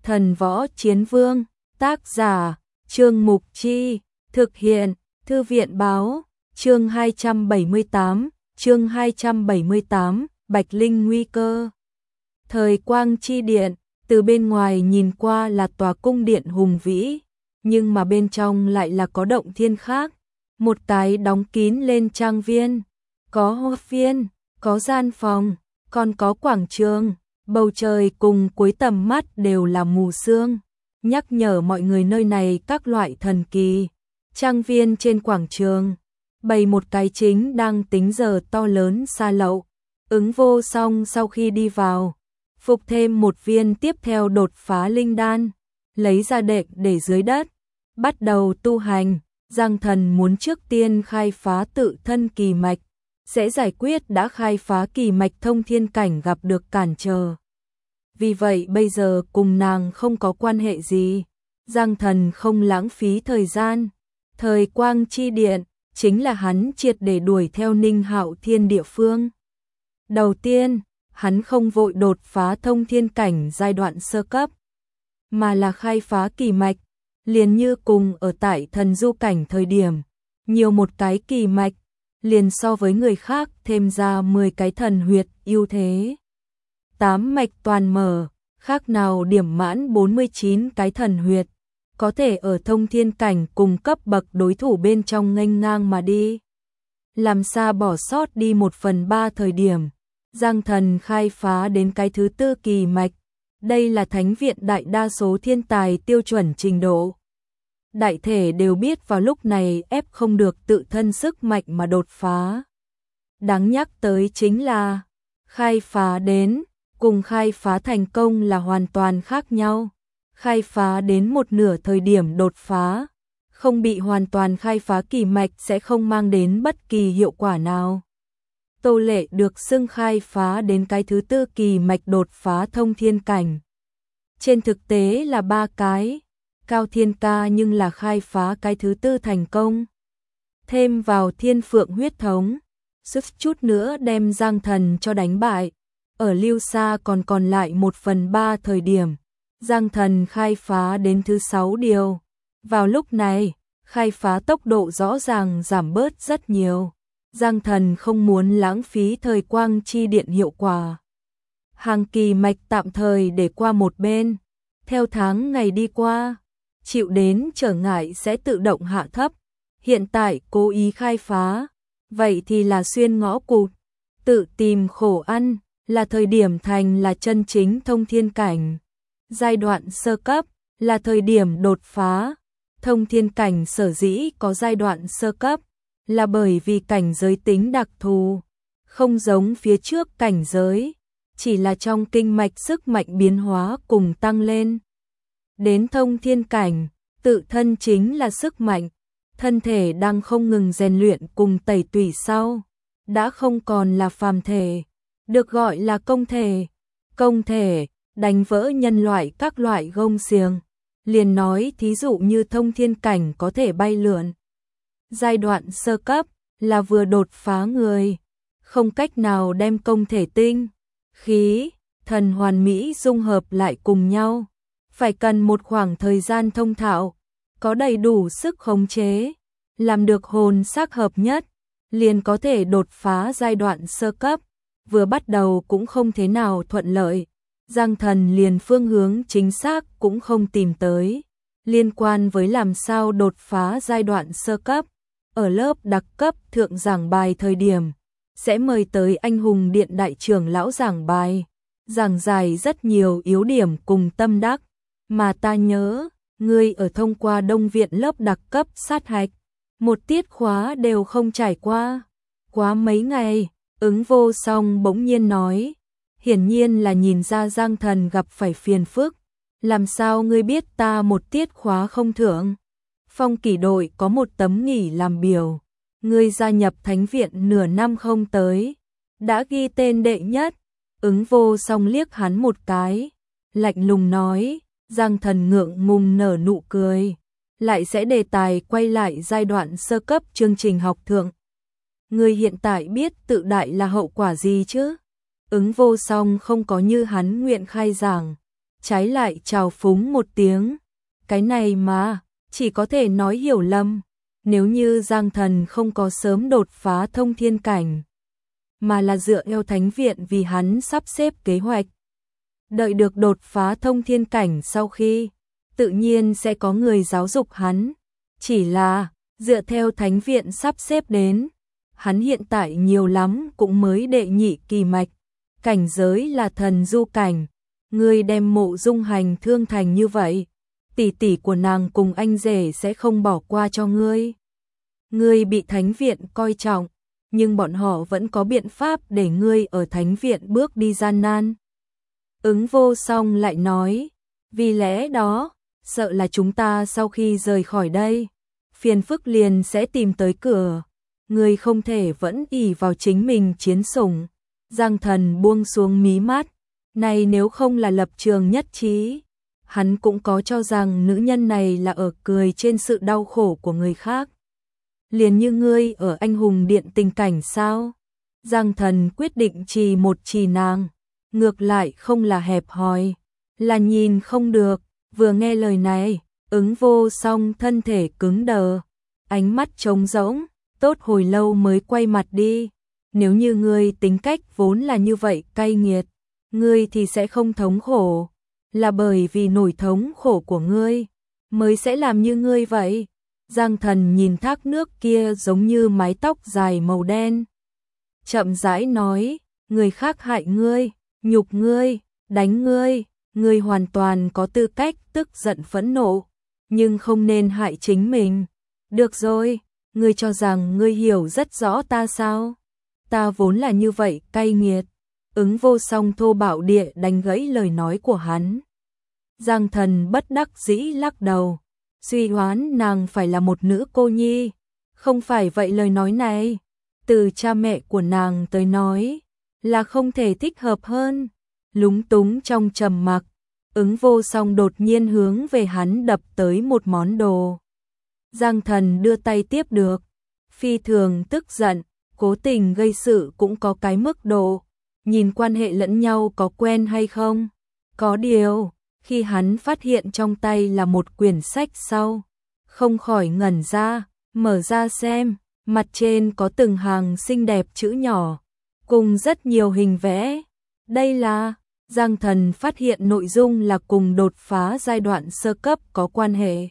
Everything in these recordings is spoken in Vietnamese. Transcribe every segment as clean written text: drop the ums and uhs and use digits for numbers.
Thần Võ Chiến Vương, tác giả, Trương Mục Chi, thực hiện, Thư viện Báo, chương 278, Bạch Linh nguy cơ. Thời Quang Chi Điện, từ bên ngoài nhìn qua là tòa cung điện hùng vĩ, nhưng mà bên trong lại là có động thiên khác, một cái đóng kín lên trang viên, có hoa viên, có gian phòng, còn có quảng trường, bầu trời cùng cuối tầm mắt đều là mù sương, nhắc nhở mọi người nơi này các loại thần kỳ. Trang viên trên quảng trường, bày một cái chính đang tính giờ to lớn xa lậu. Ứng Vô Song sau khi đi vào, phục thêm một viên tiếp theo đột phá linh đan, lấy ra đệm để dưới đất, bắt đầu tu hành. Giang Thần muốn trước tiên khai phá tự thân kỳ mạch, sẽ giải quyết đã khai phá kỳ mạch thông thiên cảnh gặp được cản trở. Vì vậy bây giờ cùng nàng không có quan hệ gì, Giang Thần không lãng phí thời gian. Thời Quang Chi Điện chính là hắn triệt để đuổi theo Ninh Hạo Thiên địa phương. Đầu tiên, hắn không vội đột phá thông thiên cảnh giai đoạn sơ cấp, mà là khai phá kỳ mạch, liền như cùng ở tại thần du cảnh thời điểm, nhiều một cái kỳ mạch, liền so với người khác thêm ra 10 cái thần huyệt ưu thế. 8 mạch toàn mở, khác nào điểm mãn 49 cái thần huyệt, có thể ở thông thiên cảnh cùng cấp bậc đối thủ bên trong nghênh ngang mà đi. Làm sao bỏ sót đi 1/3 thời điểm, Giang Thần khai phá đến cái thứ tư kỳ mạch, đây là thánh viện đại đa số thiên tài tiêu chuẩn trình độ. Đại thể đều biết vào lúc này ép không được tự thân sức mạnh mà đột phá. Đáng nhắc tới chính là, khai phá đến, cùng khai phá thành công là hoàn toàn khác nhau. Khai phá đến một nửa thời điểm đột phá, không bị hoàn toàn khai phá kỳ mạch sẽ không mang đến bất kỳ hiệu quả nào. Tô Lệ được xưng khai phá đến cái thứ tư kỳ mạch đột phá thông thiên cảnh. Trên thực tế là 3 cái, Cao Thiên Ca nhưng là khai phá cái thứ tư thành công. Thêm vào Thiên Phượng huyết thống, sức chút nữa đem Giang Thần cho đánh bại. Ở Lưu Sa còn lại 1/3 thời điểm, Giang Thần khai phá đến thứ 6 điều. Vào lúc này, khai phá tốc độ rõ ràng giảm bớt rất nhiều. Giang Thần không muốn lãng phí thời Quang Chi Điện hiệu quả. Hàng kỳ mạch tạm thời để qua một bên. Theo tháng ngày đi qua, chịu đến trở ngại sẽ tự động hạ thấp. Hiện tại cố ý khai phá, vậy thì là xuyên ngõ cụt, tự tìm khổ ăn, là thời điểm thành là chân chính thông thiên cảnh. Giai đoạn sơ cấp là thời điểm đột phá. Thông thiên cảnh sở dĩ có giai đoạn sơ cấp là bởi vì cảnh giới tính đặc thù, không giống phía trước cảnh giới, chỉ là trong kinh mạch sức mạnh biến hóa cùng tăng lên. Đến thông thiên cảnh, tự thân chính là sức mạnh, thân thể đang không ngừng rèn luyện cùng tẩy tủy sau, đã không còn là phàm thể, được gọi là công thể. Công thể đánh vỡ nhân loại các loại gông xiềng, liền nói thí dụ như thông thiên cảnh có thể bay lượn. Giai đoạn sơ cấp là vừa đột phá người, không cách nào đem công thể tinh, khí, thần hoàn mỹ dung hợp lại cùng nhau, phải cần một khoảng thời gian thông thạo, có đầy đủ sức khống chế, làm được hồn xác hợp nhất, liền có thể đột phá giai đoạn sơ cấp. Vừa bắt đầu cũng không thế nào thuận lợi, Giang Thần liền phương hướng chính xác cũng không tìm tới. Liên quan với làm sao đột phá giai đoạn sơ cấp, ở lớp đặc cấp thượng giảng bài thời điểm, sẽ mời tới anh hùng điện đại trưởng lão giảng bài, giảng giải rất nhiều yếu điểm cùng tâm đắc, mà ta nhớ, ngươi ở thông qua Đông viện lớp đặc cấp sát hạch, một tiết khóa đều không trải qua, quá mấy ngày. Ứng Vô Song bỗng nhiên nói, hiển nhiên là nhìn ra Giang Thần gặp phải phiền phức, làm sao ngươi biết ta một tiết khóa không thượng? Phong Kỷ đội có một tấm nghỉ làm biểu, ngươi gia nhập thánh viện nửa năm không tới, đã ghi tên đệ nhất. Ứng Vô Song liếc hắn một cái, lạnh lùng nói. Giang Thần ngượng ngùng nở nụ cười, lại sẽ đề tài quay lại giai đoạn sơ cấp chương trình học thượng. Ngươi hiện tại biết tự đại là hậu quả gì chứ? Ứng Vô Song không có như hắn nguyện khai giảng, trái lại trào phúng một tiếng. Cái này mà, chỉ có thể nói hiểu lầm. Nếu như Giang Thần không có sớm đột phá thông thiên cảnh, mà là dựa theo thánh viện vì hắn sắp xếp kế hoạch. Đợi được đột phá thông thiên cảnh sau khi, tự nhiên sẽ có người giáo dục hắn. Chỉ là, dựa theo thánh viện sắp xếp đến, hắn hiện tại nhiều lắm cũng mới đệ nhị kỳ mạch, cảnh giới là thần du cảnh. Ngươi đem Mộ Dung Hành thương thành như vậy, tỷ tỷ của nàng cùng anh rể sẽ không bỏ qua cho ngươi. Ngươi bị thánh viện coi trọng, nhưng bọn họ vẫn có biện pháp để ngươi ở thánh viện bước đi gian nan. Ứng Vô Song lại nói, vì lẽ đó, sợ là chúng ta sau khi rời khỏi đây, phiền phức liền sẽ tìm tới cửa. Ngươi không thể vẫn ỷ vào chính mình chiến sủng. Giang Thần buông xuống mí mắt, này nếu không là lập trường nhất trí, hắn cũng có cho rằng nữ nhân này là ở cười trên sự đau khổ của người khác. Liền như ngươi ở Anh Hùng Điện tình cảnh sao? Giang Thần quyết định trì một trì nàng, ngược lại không là hẹp hòi, là nhìn không được. Vừa nghe lời này, Ứng Vô Song thân thể cứng đờ, ánh mắt trống rỗng, tốt hồi lâu mới quay mặt đi. Nếu như ngươi tính cách vốn là như vậy cay nghiệt, ngươi thì sẽ không thống khổ, là bởi vì nỗi thống khổ của ngươi mới sẽ làm như ngươi vậy. Giang Thần nhìn thác nước kia giống như mái tóc dài màu đen, chậm rãi nói, người khác hại ngươi, nhục ngươi, đánh ngươi, ngươi hoàn toàn có tư cách tức giận phẫn nộ, nhưng không nên hại chính mình. Được rồi, ngươi cho rằng ngươi hiểu rất rõ ta sao? Ta vốn là như vậy cay nghiệt. Ứng Vô Song thô bạo địa đánh gãy lời nói của hắn. Giang Thần bất đắc dĩ lắc đầu, suy đoán nàng phải là một nữ cô nhi. Không phải vậy, lời nói này từ cha mẹ của nàng tới nói là không thể thích hợp hơn. Lúng túng trong trầm mặc, Ứng Vô Song đột nhiên hướng về hắn đập tới một món đồ. Giang Thần đưa tay tiếp được, phi thường tức giận, cố tình gây sự cũng có cái mức độ, nhìn quan hệ lẫn nhau có quen hay không. Có điều, khi hắn phát hiện trong tay là một quyển sách sau, không khỏi ngẩn ra, mở ra xem, mặt trên có từng hàng xinh đẹp chữ nhỏ, cùng rất nhiều hình vẽ. Đây là, Giang Thần phát hiện nội dung là cùng đột phá giai đoạn sơ cấp có quan hệ.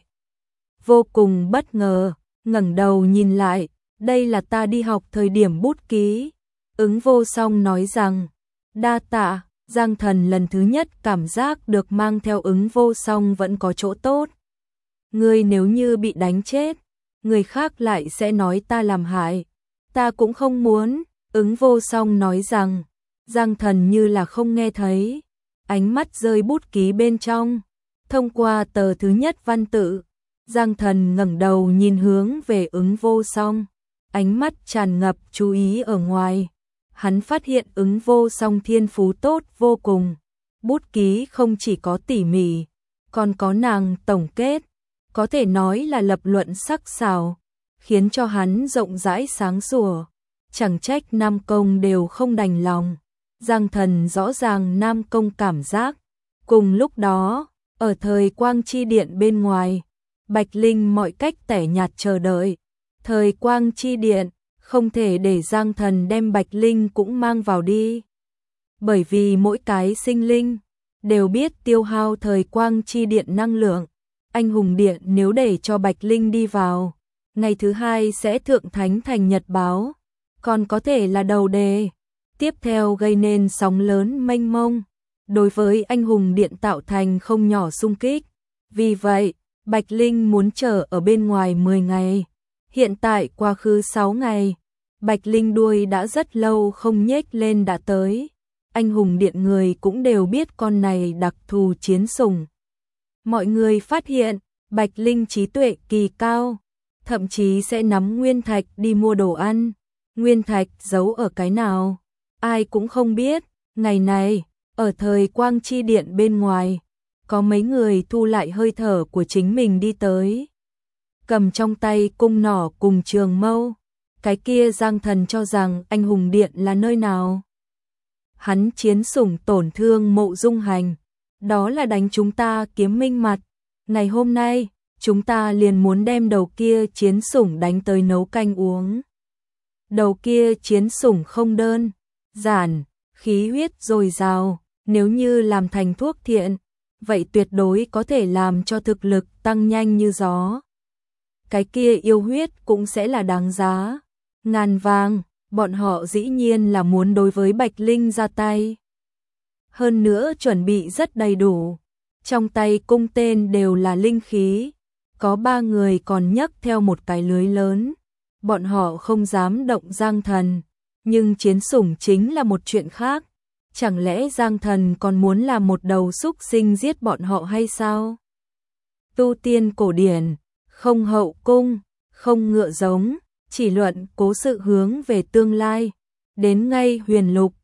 Vô cùng bất ngờ, ngẩng đầu nhìn lại, đây là ta đi học thời điểm bút ký. Ứng Vô Song nói rằng, đa tạ. Giang Thần lần thứ nhất cảm giác được mang theo Ứng Vô Song vẫn có chỗ tốt. Ngươi nếu như bị đánh chết, người khác lại sẽ nói ta làm hại. Ta cũng không muốn. Ứng Vô Song nói rằng, Giang Thần như là không nghe thấy, ánh mắt rơi bút ký bên trong. Thông qua tờ thứ nhất văn tự, Giang Thần ngẩng đầu nhìn hướng về Ứng Vô Song, ánh mắt tràn ngập chú ý ở ngoài. Hắn phát hiện Ứng Vô Song thiên phú tốt vô cùng, bút ký không chỉ có tỉ mỉ, còn có nàng tổng kết, có thể nói là lập luận sắc sảo, khiến cho hắn rộng rãi sáng sủa. Chẳng trách Nam Công đều không đành lòng. Giang Thần rõ ràng Nam Công cảm giác. Cùng lúc đó, ở thời Quang Chi Điện bên ngoài, Bạch Linh mọi cách tẻ nhạt chờ đợi. Thời Quang Chi Điện, không thể để Giang Thần đem Bạch Linh cũng mang vào đi. Bởi vì mỗi cái sinh linh đều biết tiêu hao thời Quang Chi Điện năng lượng. Anh Hùng Điện nếu để cho Bạch Linh đi vào, ngày thứ hai sẽ thượng thánh thành nhật báo, còn có thể là đầu đề tiếp theo gây nên sóng lớn mênh mông, đối với Anh Hùng Điện tạo thành không nhỏ xung kích. Vì vậy, Bạch Linh muốn chờ ở bên ngoài 10 ngày. Hiện tại qua khứ 6 ngày, Bạch Linh đuôi đã rất lâu không nhếch lên đã tới. Anh Hùng Điện người cũng đều biết con này đặc thù chiến sủng. Mọi người phát hiện, Bạch Linh trí tuệ kỳ cao, thậm chí sẽ nắm nguyên thạch đi mua đồ ăn. Nguyên thạch giấu ở cái nào, ai cũng không biết. Ngày này, ở thời Quang Chi Điện bên ngoài, có mấy người thu lại hơi thở của chính mình đi tới, cầm trong tay cung nỏ cùng trường mâu. Cái kia Giang Thần cho rằng Anh Hùng Điện là nơi nào? Hắn chiến sủng tổn thương Mộ Dung Hành, đó là đánh chúng ta Kiếm Minh mặt. Ngày hôm nay, chúng ta liền muốn đem đầu kia chiến sủng đánh tới nấu canh uống. Đầu kia chiến sủng không đơn giản, khí huyết dồi dào, nếu như làm thành thuốc thiện, vậy tuyệt đối có thể làm cho thực lực tăng nhanh như gió. Cái kia yêu huyết cũng sẽ là đáng giá ngàn vàng, bọn họ dĩ nhiên là muốn đối với Bạch Linh ra tay. Hơn nữa chuẩn bị rất đầy đủ, trong tay cung tên đều là linh khí, có 3 người còn nhấc theo một cái lưới lớn, bọn họ không dám động Giang Thần, nhưng chiến sủng chính là một chuyện khác, chẳng lẽ Giang Thần còn muốn làm một đầu súc sinh giết bọn họ hay sao? Tu tiên cổ điển, không hậu cung, không ngựa giống, chỉ luận cố sự hướng về tương lai, đến ngay huyền lục,